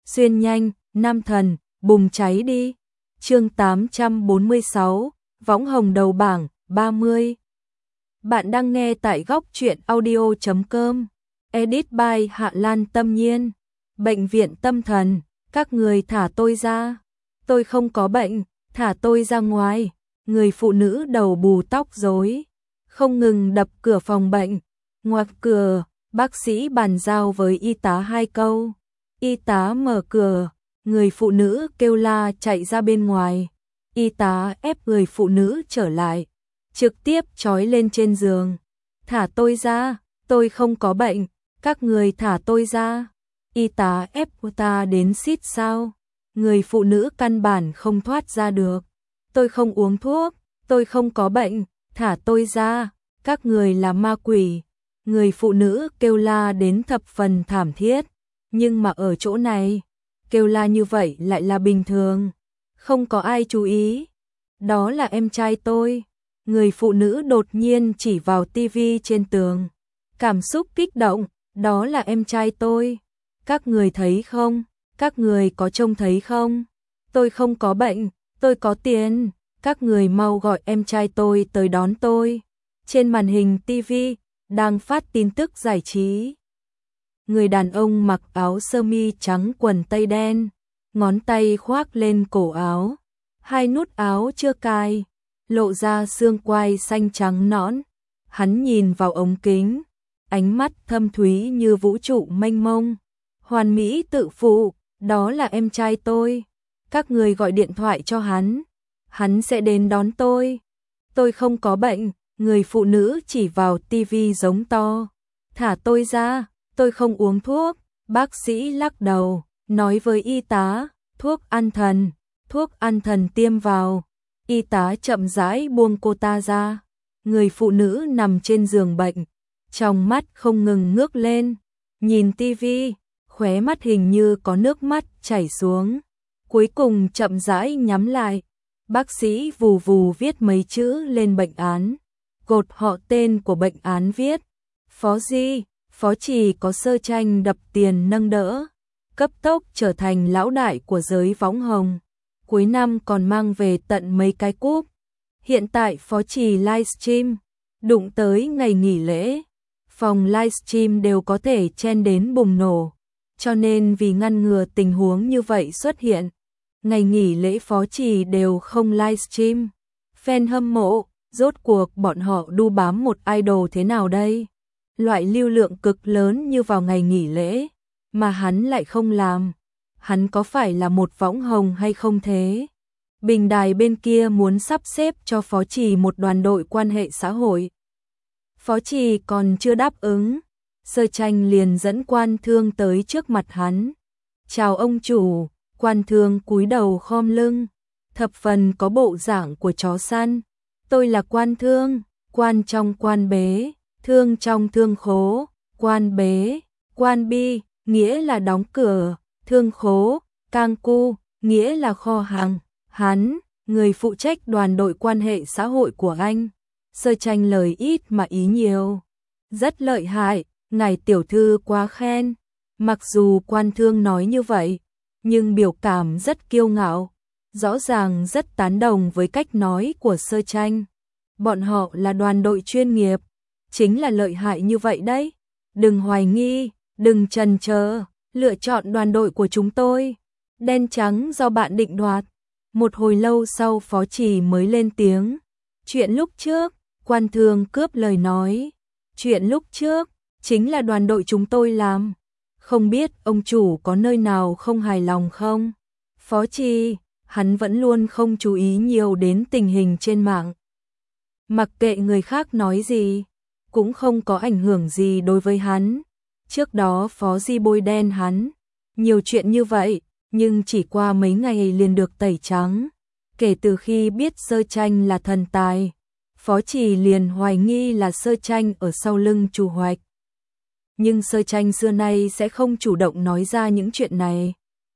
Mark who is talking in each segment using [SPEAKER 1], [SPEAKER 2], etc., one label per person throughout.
[SPEAKER 1] xuyên nhanh, nam thần, bùng cháy đi. Chương 846, võng hồng đầu bảng, 30. Bạn đang nghe tại góc truyện audio.com. Edit by Hạ Lan Tâm Nhiên. Bệnh viện tâm thần, các người thả tôi ra. Tôi không có bệnh, thả tôi ra ngoài. Người phụ nữ đầu bù tóc rối, không ngừng đập cửa phòng bệnh. Ngoạc cửa, bác sĩ bàn giao với y tá 2 câu. Y tá mở cửa, người phụ nữ kêu la chạy ra bên ngoài. Y tá ép người phụ nữ trở lại, trực tiếp trói lên trên giường. Thả tôi ra, tôi không có bệnh, các người thả tôi ra. Y tá ép cô ta đến xít sao. Người phụ nữ căn bản không thoát ra được. Tôi không uống thuốc, tôi không có bệnh, thả tôi ra, các người là ma quỷ. Người phụ nữ kêu la đến thập phần thảm thiết, nhưng mà ở chỗ này, kêu la như vậy lại là bình thường, không có ai chú ý. Đó là em trai tôi. Người phụ nữ đột nhiên chỉ vào tivi trên tường, cảm xúc kích động, đó là em trai tôi. Các người thấy không? Các người có trông thấy không? Tôi không có bệnh, tôi có tiền, các người mau gọi em trai tôi tới đón tôi. Trên màn hình tivi đang phát tin tức giải trí. Người đàn ông mặc áo sơ mi trắng quần tây đen, ngón tay khoác lên cổ áo, 2 nút áo chưa cài, lộ ra xương quai xanh trắng nõn. Hắn nhìn vào ống kính, ánh mắt thâm thúy như vũ trụ mênh mông. Hoàn mỹ tự phụ, đó là em trai tôi. Các người gọi điện thoại cho hắn sẽ đến đón tôi. Tôi không có bệnh. Người phụ nữ chỉ vào tivi giống to. Thả tôi ra, tôi không uống thuốc. Bác sĩ lắc đầu, nói với y tá, thuốc an thần tiêm vào. Y tá chậm rãi buông cô ta ra. Người phụ nữ nằm trên giường bệnh, trong mắt không ngừng ngước lên, nhìn tivi, khóe mắt hình như có nước mắt chảy xuống. Cuối cùng chậm rãi nhắm lại. Bác sĩ vù vù viết mấy chữ lên bệnh án. Gột họ tên của bệnh án viết Phó Di, Phó Trì có sơ tranh đập tiền nâng đỡ, cấp tốc trở thành lão đại của giới võng hồng. Cuối năm còn mang về tận mấy cái cúp. Hiện tại Phó Trì livestream, đụng tới ngày nghỉ lễ, phòng livestream đều có thể chen đến bùng nổ. Cho nên vì ngăn ngừa tình huống như vậy xuất hiện, ngày nghỉ lễ Phó Trì đều không livestream. Fan hâm mộ, rốt cuộc bọn họ đu bám một idol thế nào đây? Loại lưu lượng cực lớn như vào ngày nghỉ lễ, mà hắn lại không làm. Hắn có phải là một võng hồng hay không thế? Bình đài bên kia muốn sắp xếp cho Phó Trì một đoàn đội quan hệ xã hội. Phó Trì còn chưa đáp ứng, Sơ Tranh liền dẫn Quan Thương tới trước mặt hắn. Chào ông chủ. Quan Thương cúi đầu khom lưng, thập phần có bộ dạng của chó săn. Tôi là Quan Thương, quan trong quan bế, thương trong thương khố. Quan bế, quan bi, nghĩa là đóng cửa, thương khố, cang cu, nghĩa là kho hàng. Hắn, người phụ trách đoàn đội quan hệ xã hội của anh. Sơ Tranh lời ít mà ý nhiều. Rất lợi hại, ngài tiểu thư quá khen. Mặc dù Quan Thương nói như vậy, nhưng biểu cảm rất kiêu ngạo, rõ ràng rất tán đồng với cách nói của Sơ Tranh. Bọn họ là đoàn đội chuyên nghiệp, chính là lợi hại như vậy đấy. Đừng hoài nghi, đừng chần chờ, lựa chọn đoàn đội của chúng tôi. Đen trắng do bạn định đoạt. Một hồi lâu sau Phó Trì mới lên tiếng. Chuyện lúc trước, Quan Thương cướp lời nói. Chuyện lúc trước, chính là đoàn đội chúng tôi làm. Không biết ông chủ có nơi nào không hài lòng không? Phó Trì, hắn vẫn luôn không chú ý nhiều đến tình hình trên mạng. Mặc kệ người khác nói gì, cũng không có ảnh hưởng gì đối với hắn. Trước đó Phó Di bôi đen hắn, nhiều chuyện như vậy, nhưng chỉ qua mấy ngày liền được tẩy trắng. Kể từ khi biết Sơ Tranh là thần tài, Phó Trì liền hoài nghi là Sơ Tranh ở sau lưng trù hoạch. Nhưng Sơ Tranh xưa nay sẽ không chủ động nói ra những chuyện này.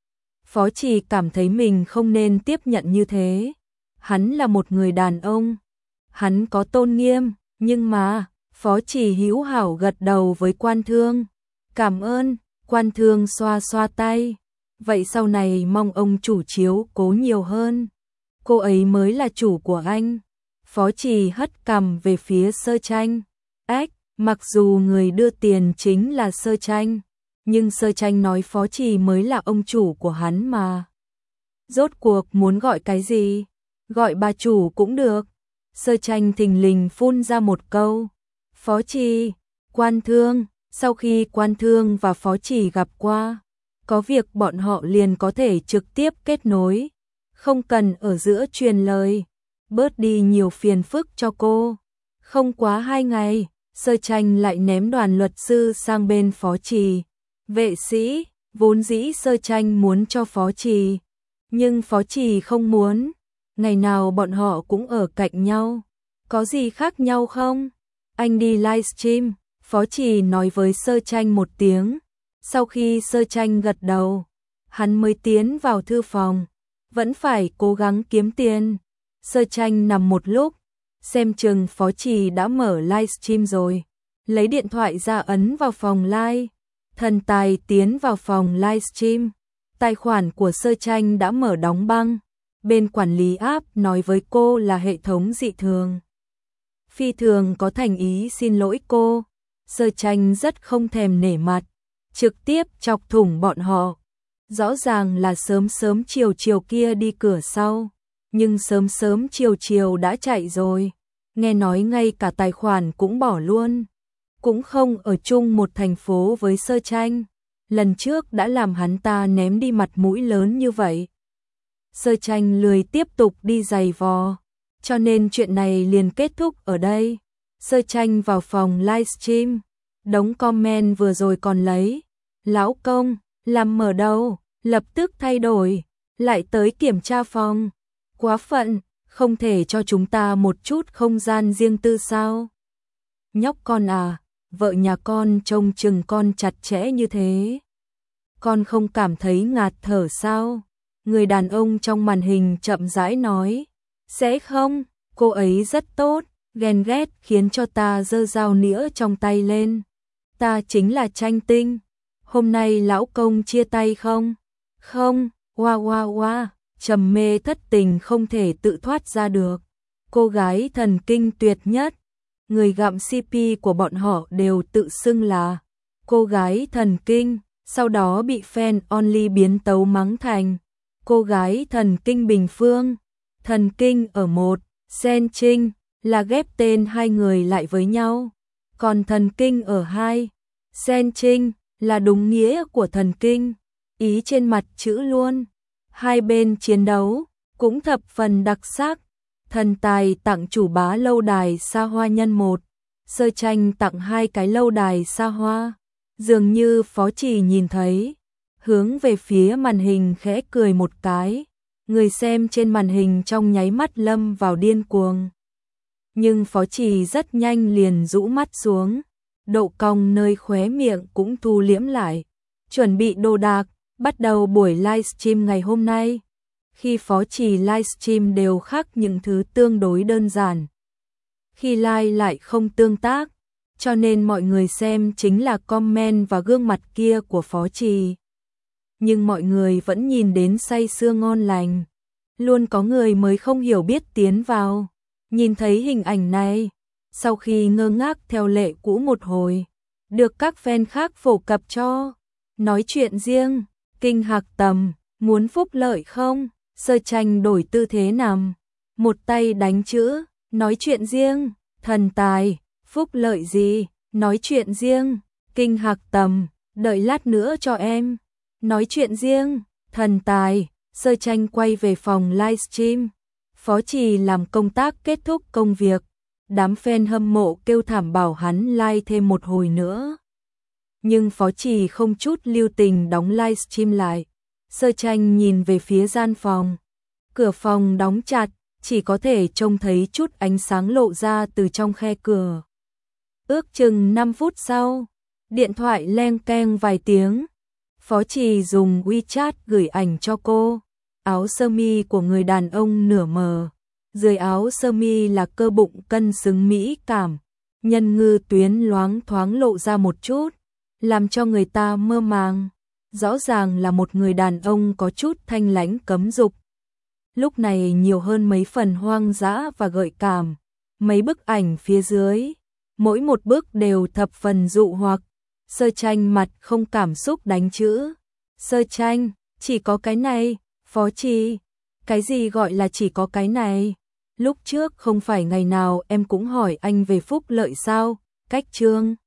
[SPEAKER 1] Phó Trì cảm thấy mình không nên tiếp nhận như thế. Hắn là một người đàn ông, hắn có tôn nghiêm, nhưng mà Phó Trì hữu hảo gật đầu với Quan Thương. Cảm ơn. Quan Thương xoa xoa tay. vậy sau này mong ông chủ chiếu cố nhiều hơn. Cô ấy mới là chủ của anh. Phó Trì hất cằm về phía Sơ Tranh. Ách, mặc dù người đưa tiền chính là Sơ Tranh, nhưng Sơ Tranh nói Phó Trì mới là ông chủ của hắn mà. Rốt cuộc muốn gọi cái gì? Gọi bà chủ cũng được. Sơ Tranh thình lình phun ra một câu. Phó Trì, Quan Thương. Sau khi Quan Thương và Phó Trì gặp qua, có việc bọn họ liền có thể trực tiếp kết nối, không cần ở giữa truyền lời, bớt đi nhiều phiền phức cho cô. Không quá 2 ngày, Sơ Tranh lại ném đoàn luật sư sang bên Phó Trì. Vệ sĩ, vốn dĩ Sơ Tranh muốn cho Phó Trì, nhưng Phó Trì không muốn. Ngày nào bọn họ cũng ở cạnh nhau, có gì khác nhau không? Anh đi livestream, Phó Trì nói với Sơ Tranh một tiếng. Sau khi Sơ Tranh gật đầu, hắn mới tiến vào thư phòng. Vẫn phải cố gắng kiếm tiền. Sơ Tranh nằm một lúc, xem chừng Phó Trì đã mở livestream rồi. Lấy điện thoại ra ấn vào phòng live. Thần tài tiến vào phòng livestream. Tài khoản của Sơ Tranh đã mở đóng băng. Bên quản lý app nói với cô là hệ thống dị thường. Phi thường có thành ý xin lỗi cô. Sơ Tranh rất không thèm nể mặt, trực tiếp chọc thủng bọn họ. Rõ ràng là sớm sớm chiều chiều kia đi cửa sau, nhưng sớm sớm chiều chiều đã chạy rồi. Nghe nói ngay cả tài khoản cũng bỏ luôn. Cũng không ở chung một thành phố với Sơ Tranh. Lần trước đã làm hắn ta ném đi mặt mũi lớn như vậy. Sơ Tranh lười tiếp tục đi giày vò, cho nên chuyện này liền kết thúc ở đây. Sơ Tranh vào phòng livestream, đống comment vừa rồi còn lấy. Lão công, làm mở đâu, lập tức thay đổi, lại tới kiểm tra phòng. Quá phận, không thể cho chúng ta một chút không gian riêng tư sao? Nhóc con à, vợ nhà con trông chừng con chặt chẽ như thế. Con không cảm thấy ngạt thở sao? Người đàn ông trong màn hình chậm rãi nói. Sẽ không, cô ấy rất tốt, ghen ghét khiến cho ta giơ dao nĩa trong tay lên. Ta chính là Tranh Tinh. Hôm nay lão công chia tay không? Không, oa, trầm mê thất tình không thể tự thoát ra được. Cô gái thần kinh tuyệt nhất. Người gặm CP của bọn họ đều tự xưng là cô gái thần kinh, sau đó bị fan only biến tấu mắng thành cô gái thần kinh bình phương. Thần kinh ở một, Sen Trinh là ghép tên hai người lại với nhau. Còn thần kinh ở hai, Sen Trinh là đúng nghĩa của thần kinh, ý trên mặt chữ luôn. Hai bên chiến đấu cũng thập phần đặc sắc. Thần tài tặng chủ bá lâu đài xa hoa nhân 1, Sơ Tranh tặng 2 cái lâu đài xa hoa. Dường như Phó Trì nhìn thấy, hướng về phía màn hình khẽ cười một cái. Người xem trên màn hình trong nháy mắt lâm vào điên cuồng. Nhưng Phó Trì rất nhanh liền rũ mắt xuống, độ cong nơi khóe miệng cũng thu liễm lại, chuẩn bị đồ đạc, bắt đầu buổi livestream ngày hôm nay. Khi Phó Trì livestream đều khác những thứ tương đối đơn giản. Khi live lại không tương tác, cho nên mọi người xem chính là comment và gương mặt kia của Phó Trì. Nhưng mọi người vẫn nhìn đến say sưa ngon lành. Luôn có người mới không hiểu biết tiến vào, nhìn thấy hình ảnh này, sau khi ngơ ngác theo lệ cũ một hồi, được các fan khác phổ cập cho. Nói chuyện riêng, kinh hạc tầm, muốn phúc lợi không? Sơ Tranh đổi tư thế nằm, một tay đánh chữ, nói chuyện riêng. Thần tài, phúc lợi gì? Nói chuyện riêng. Kinh hạc tầm, đợi lát nữa cho em. Nói chuyện riêng. Thần tài. Sơ Tranh quay về phòng livestream. Phó Trì làm công tác kết thúc công việc. Đám fan hâm mộ kêu thảm bảo hắn live thêm một hồi nữa. Nhưng Phó Trì không chút lưu tình đóng livestream lại. Sơ Tranh nhìn về phía gian phòng. Cửa phòng đóng chặt, chỉ có thể trông thấy chút ánh sáng lộ ra từ trong khe cửa. Ước chừng 5 phút sau, điện thoại leng keng vài tiếng. Phó Trì dùng WeChat gửi ảnh cho cô. Áo sơ mi của người đàn ông nửa mờ. Dưới áo sơ mi là cơ bụng cân xứng mỹ cảm. Nhân ngư tuyến loáng thoáng lộ ra một chút, làm cho người ta mơ màng. rõ ràng là một người đàn ông có chút thanh lãnh cấm dục. Lúc này nhiều hơn mấy phần hoang dã và gợi cảm. Mấy bức ảnh phía dưới, mỗi một bức đều thập phần dụ hoặc. Sơ Tranh mặt không cảm xúc đánh chữ. Sơ Tranh, chỉ có cái này, Phó Trì. Cái gì gọi là chỉ có cái này? Lúc trước không phải ngày nào em cũng hỏi anh về phúc lợi sao? Cách Trương